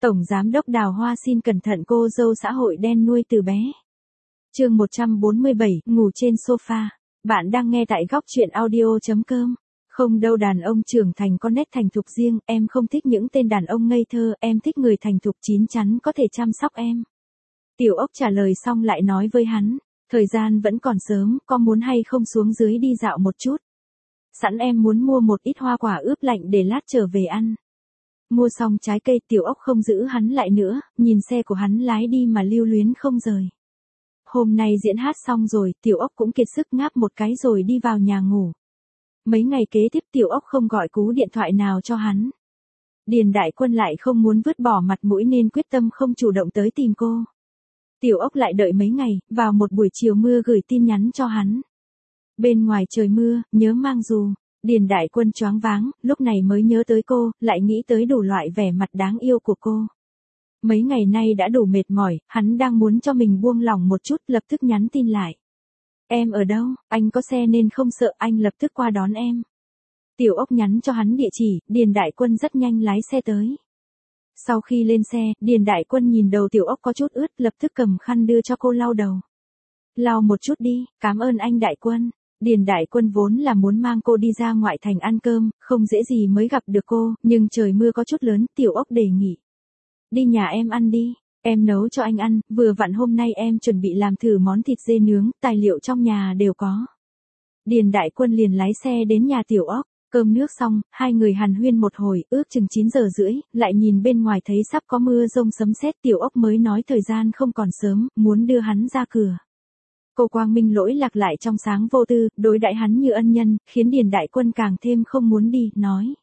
Tổng Giám đốc Đào Hoa xin cẩn thận cô dâu xã hội đen nuôi từ bé. Chương 147, ngủ trên sofa. Bạn đang nghe tại góc truyện audio.com. Không đâu, đàn ông trưởng thành có nét thành thục riêng, em không thích những tên đàn ông ngây thơ, em thích người thành thục chín chắn có thể chăm sóc em. Tiểu Ốc trả lời xong lại nói với hắn, thời gian vẫn còn sớm, có muốn hay không xuống dưới đi dạo một chút. Sẵn em muốn mua một ít hoa quả ướp lạnh để lát trở về ăn. Mua xong trái cây, Tiểu Ốc không giữ hắn lại nữa, nhìn xe của hắn lái đi mà lưu luyến không rời. Hôm nay diễn hát xong rồi, Tiểu Ốc cũng kiệt sức ngáp một cái rồi đi vào nhà ngủ. Mấy ngày kế tiếp Tiểu Ốc không gọi cú điện thoại nào cho hắn. Điền Đại Quân lại không muốn vứt bỏ mặt mũi nên quyết tâm không chủ động tới tìm cô. Tiểu Ốc lại đợi mấy ngày, vào một buổi chiều mưa gửi tin nhắn cho hắn. Bên ngoài trời mưa, nhớ mang dù. Điền Đại Quân choáng váng, lúc này mới nhớ tới cô, lại nghĩ tới đủ loại vẻ mặt đáng yêu của cô. Mấy ngày nay đã đủ mệt mỏi, hắn đang muốn cho mình buông lỏng một chút, lập tức nhắn tin lại. Em ở đâu, anh có xe nên không sợ, anh lập tức qua đón em. Tiểu Ốc nhắn cho hắn địa chỉ, Điền Đại Quân rất nhanh lái xe tới. Sau khi lên xe, Điền Đại Quân nhìn đầu Tiểu Ốc có chút ướt, lập tức cầm khăn đưa cho cô lau đầu. Lau một chút đi, cảm ơn anh Đại Quân. Điền Đại Quân vốn là muốn mang cô đi ra ngoại thành ăn cơm, không dễ gì mới gặp được cô, nhưng trời mưa có chút lớn, Tiểu Ốc đề nghị. Đi nhà em ăn đi, em nấu cho anh ăn, vừa vặn hôm nay em chuẩn bị làm thử món thịt dê nướng, tài liệu trong nhà đều có. Điền Đại Quân liền lái xe đến nhà Tiểu Ốc, cơm nước xong, hai người hàn huyên một hồi, ước chừng 9 giờ rưỡi, lại nhìn bên ngoài thấy sắp có mưa rông sấm sét, Tiểu Ốc mới nói thời gian không còn sớm, muốn đưa hắn ra cửa. Cô quang minh lỗi lạc lại trong sáng vô tư, đối đãi hắn như ân nhân, khiến Điền Đại Quân càng thêm không muốn đi, nói.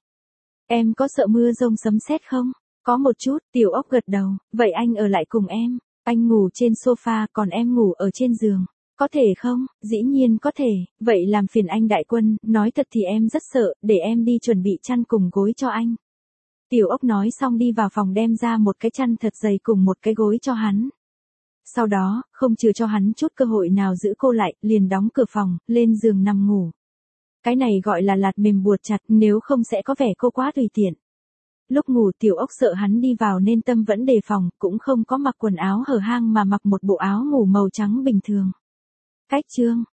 Em có sợ mưa rông sấm sét không? Có một chút, Tiểu Ốc gật đầu, vậy anh ở lại cùng em, anh ngủ trên sofa, còn em ngủ ở trên giường. Có thể không? Dĩ nhiên có thể, vậy làm phiền anh Đại Quân, nói thật thì em rất sợ, để em đi chuẩn bị chăn cùng gối cho anh. Tiểu Ốc nói xong đi vào phòng đem ra một cái chăn thật dày cùng một cái gối cho hắn. Sau đó, không trừ cho hắn chút cơ hội nào giữ cô lại, liền đóng cửa phòng, lên giường nằm ngủ. Cái này gọi là lạt mềm buộc chặt, nếu không sẽ có vẻ cô quá tùy tiện. Lúc ngủ Tiểu Ốc sợ hắn đi vào nên tâm vẫn đề phòng, cũng không có mặc quần áo hở hang mà mặc một bộ áo ngủ màu trắng bình thường. Cách chương